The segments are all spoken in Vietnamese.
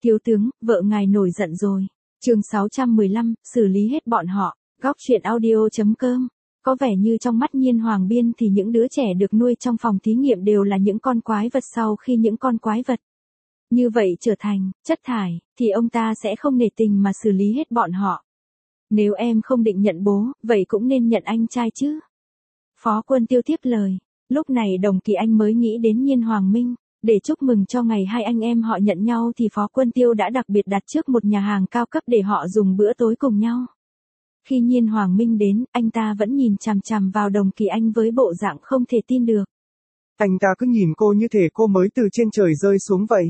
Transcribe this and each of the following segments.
Thiếu tướng, vợ ngài nổi giận rồi. Chương 615, xử lý hết bọn họ. Góc truyện audio.com. Có vẻ như trong mắt Nhiên Hoàng Biên thì những đứa trẻ được nuôi trong phòng thí nghiệm đều là những con quái vật sau khi những con quái vật như vậy trở thành chất thải, thì ông ta sẽ không nể tình mà xử lý hết bọn họ. Nếu em không định nhận bố, vậy cũng nên nhận anh trai chứ. Phó Quân Tiêu tiếp lời. Lúc này Đồng Kỳ Anh mới nghĩ đến Nhiên Hoàng Minh. Để chúc mừng cho ngày hai anh em họ nhận nhau thì Phó Quân Tiêu đã đặc biệt đặt trước một nhà hàng cao cấp để họ dùng bữa tối cùng nhau. Khi Nhiên Hoàng Minh đến, anh ta vẫn nhìn chằm chằm vào Đồng Kỳ Anh với bộ dạng không thể tin được. Anh ta cứ nhìn cô như thể cô mới từ trên trời rơi xuống vậy.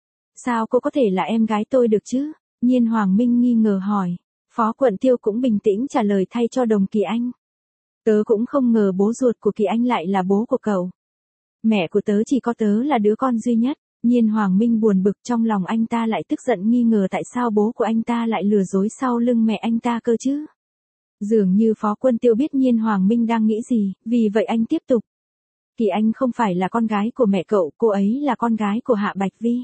Sao cô có thể là em gái tôi được chứ? Nhiên Hoàng Minh nghi ngờ hỏi. Phó Quận Tiêu cũng bình tĩnh trả lời thay cho Đồng Kỳ Anh. Tớ cũng không ngờ bố ruột của Kỳ Anh lại là bố của cậu. Mẹ của tớ chỉ có tớ là đứa con duy nhất. Nhiên Hoàng Minh buồn bực, trong lòng anh ta lại tức giận nghi ngờ tại sao bố của anh ta lại lừa dối sau lưng mẹ anh ta cơ chứ. Dường như Phó Quân Tiêu biết Nhiên Hoàng Minh đang nghĩ gì, vì vậy anh tiếp tục. Kỳ Anh không phải là con gái của mẹ cậu, cô ấy là con gái của Hạ Bạch Vi.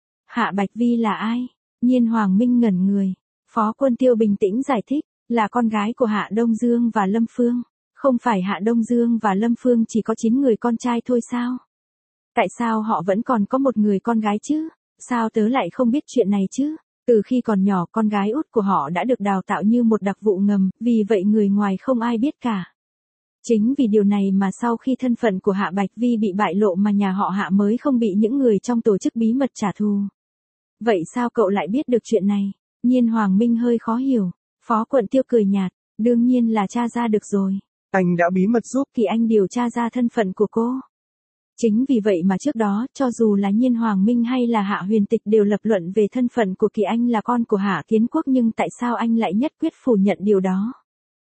Hạ Bạch Vi là ai? Nhiên Hoàng Minh ngẩn người. Phó Quân Tiêu bình tĩnh giải thích, là con gái của Hạ Đông Dương và Lâm Phương. Không phải Hạ Đông Dương và Lâm Phương chỉ có 9 người con trai thôi sao? Tại sao họ vẫn còn có một người con gái chứ? Sao tớ lại không biết chuyện này chứ? Từ khi còn nhỏ con gái út của họ đã được đào tạo như một đặc vụ ngầm, vì vậy người ngoài không ai biết cả. Chính vì điều này mà sau khi thân phận của Hạ Bạch Vi bị bại lộ mà nhà họ Hạ mới không bị những người trong tổ chức bí mật trả thù. Vậy sao cậu lại biết được chuyện này? Nhiên Hoàng Minh hơi khó hiểu. Phó Quận Tiêu cười nhạt, đương nhiên là tra ra được rồi. Anh đã bí mật giúp Kỳ Anh điều tra ra thân phận của cô. Chính vì vậy mà trước đó, cho dù là Nhiên Hoàng Minh hay là Hạ Huyền Tịch đều lập luận về thân phận của Kỳ Anh là con của Hạ Kiến Quốc, nhưng tại sao anh lại nhất quyết phủ nhận điều đó?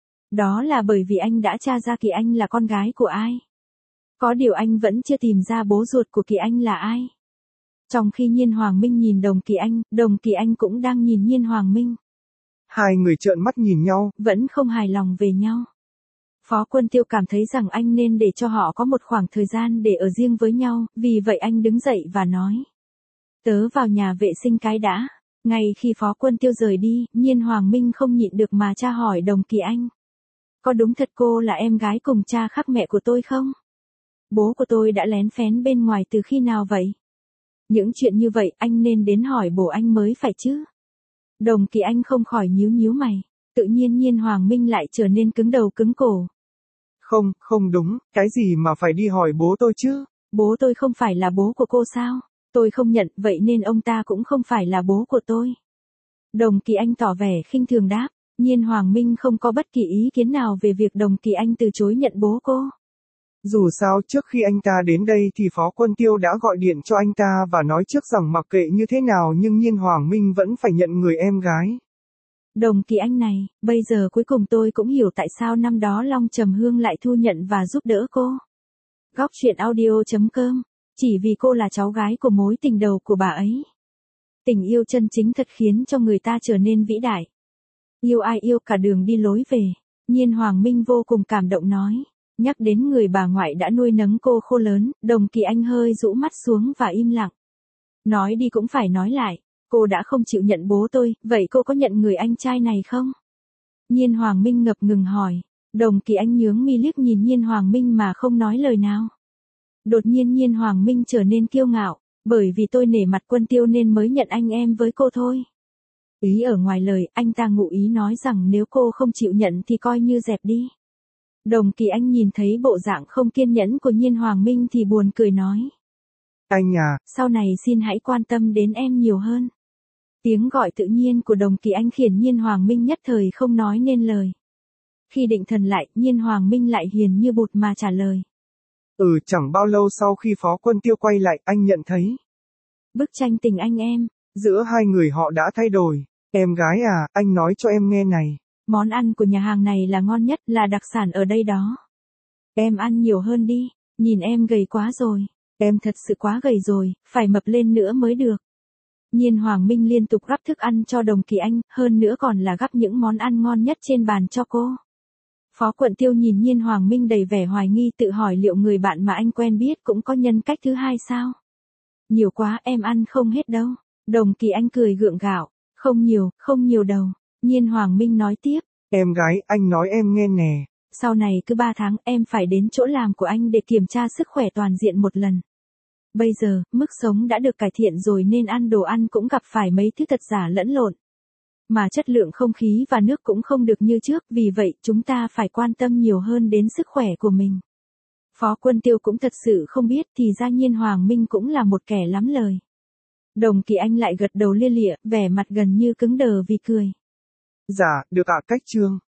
Đó là bởi vì anh đã tra ra Kỳ Anh là con gái của ai. Có điều anh vẫn chưa tìm ra bố ruột của Kỳ Anh là ai. Trong khi Nhiên Hoàng Minh nhìn Đồng Kỳ Anh cũng đang nhìn Nhiên Hoàng Minh. Hai người trợn mắt nhìn nhau, vẫn không hài lòng về nhau. Phó Quân Tiêu cảm thấy rằng anh nên để cho họ có một khoảng thời gian để ở riêng với nhau, vì vậy anh đứng dậy và nói. Tớ vào nhà vệ sinh cái đã. Ngay khi Phó Quân Tiêu rời đi, Nhiên Hoàng Minh không nhịn được mà tra hỏi Đồng Kỳ Anh. Có đúng thật cô là em gái cùng cha khác mẹ của tôi không? Bố của tôi đã lén phén bên ngoài từ khi nào vậy? Những chuyện như vậy anh nên đến hỏi bố anh mới phải chứ. Đồng Kỳ Anh không khỏi nhíu mày. Tự nhiên Nhiên Hoàng Minh lại trở nên cứng đầu cứng cổ. Không đúng, cái gì mà phải đi hỏi bố tôi chứ? Bố tôi không phải là bố của cô sao? Tôi không nhận, vậy nên ông ta cũng không phải là bố của tôi. Đồng Kỳ Anh tỏ vẻ khinh thường đáp. Nhiên Hoàng Minh không có bất kỳ ý kiến nào về việc Đồng Kỳ Anh từ chối nhận bố cô. Dù sao trước khi anh ta đến đây thì Phó Quân Tiêu đã gọi điện cho anh ta và nói trước rằng mặc kệ như thế nào nhưng Nhiên Hoàng Minh vẫn phải nhận người em gái. Đồng Kỳ Anh này, bây giờ cuối cùng tôi cũng hiểu tại sao năm đó Long Trầm Hương lại thu nhận và giúp đỡ cô. Góc truyện audio.com. Chỉ vì cô là cháu gái của mối tình đầu của bà ấy. Tình yêu chân chính thật khiến cho người ta trở nên vĩ đại. Yêu ai yêu cả đường đi lối về. Nhiên Hoàng Minh vô cùng cảm động nói. Nhắc đến người bà ngoại đã nuôi nấng cô khô lớn, Đồng Kỳ Anh hơi rũ mắt xuống và im lặng. Nói đi cũng phải nói lại. Cô đã không chịu nhận bố tôi, vậy cô có nhận người anh trai này không? Nhiên Hoàng Minh ngập ngừng hỏi. Đồng Kỳ Anh nhướng mi liếc nhìn Nhiên Hoàng Minh mà không nói lời nào. Đột nhiên Nhiên Hoàng Minh trở nên kiêu ngạo, bởi vì tôi nể mặt Quân Tiêu nên mới nhận anh em với cô thôi. Ý ở ngoài lời, anh ta ngụ ý nói rằng nếu cô không chịu nhận thì coi như dẹp đi. Đồng Kỳ Anh nhìn thấy bộ dạng không kiên nhẫn của Nhiên Hoàng Minh thì buồn cười nói. Anh à, sau này xin hãy quan tâm đến em nhiều hơn. Tiếng gọi tự nhiên của Đồng Kỳ Anh khiến Nhiên Hoàng Minh nhất thời không nói nên lời. Khi định thần lại, Nhiên Hoàng Minh lại hiền như bụt mà trả lời. Chẳng bao lâu sau khi Phó Quân Tiêu quay lại, anh nhận thấy. Bức tranh tình anh em. Giữa hai người họ đã thay đổi. Em gái à, anh nói cho em nghe này. Món ăn của nhà hàng này là ngon nhất, là đặc sản ở đây đó. Em ăn nhiều hơn đi, nhìn em gầy quá rồi. Em thật sự quá gầy rồi, phải mập lên nữa mới được. Nhiên Hoàng Minh liên tục gắp thức ăn cho Đồng Kỳ Anh, hơn nữa còn là gắp những món ăn ngon nhất trên bàn cho cô. Phó Quận Tiêu nhìn Nhiên Hoàng Minh đầy vẻ hoài nghi, tự hỏi liệu người bạn mà anh quen biết cũng có nhân cách thứ hai sao? Nhiều quá em ăn không hết đâu. Đồng Kỳ Anh cười gượng gạo, không nhiều đâu. Nhiên Hoàng Minh nói tiếp. Em gái, anh nói em nghe nè. Sau này cứ 3 tháng em phải đến chỗ làm của anh để kiểm tra sức khỏe toàn diện một lần. Bây giờ, mức sống đã được cải thiện rồi nên ăn đồ ăn cũng gặp phải mấy thứ thật giả lẫn lộn. Mà chất lượng không khí và nước cũng không được như trước, vì vậy chúng ta phải quan tâm nhiều hơn đến sức khỏe của mình. Phó Quân Tiêu cũng thật sự không biết thì ra Nhiên Hoàng Minh cũng là một kẻ lắm lời. Đồng Kỳ Anh lại gật đầu lia lịa, vẻ mặt gần như cứng đờ vì cười. Dạ, được ạ cách trương.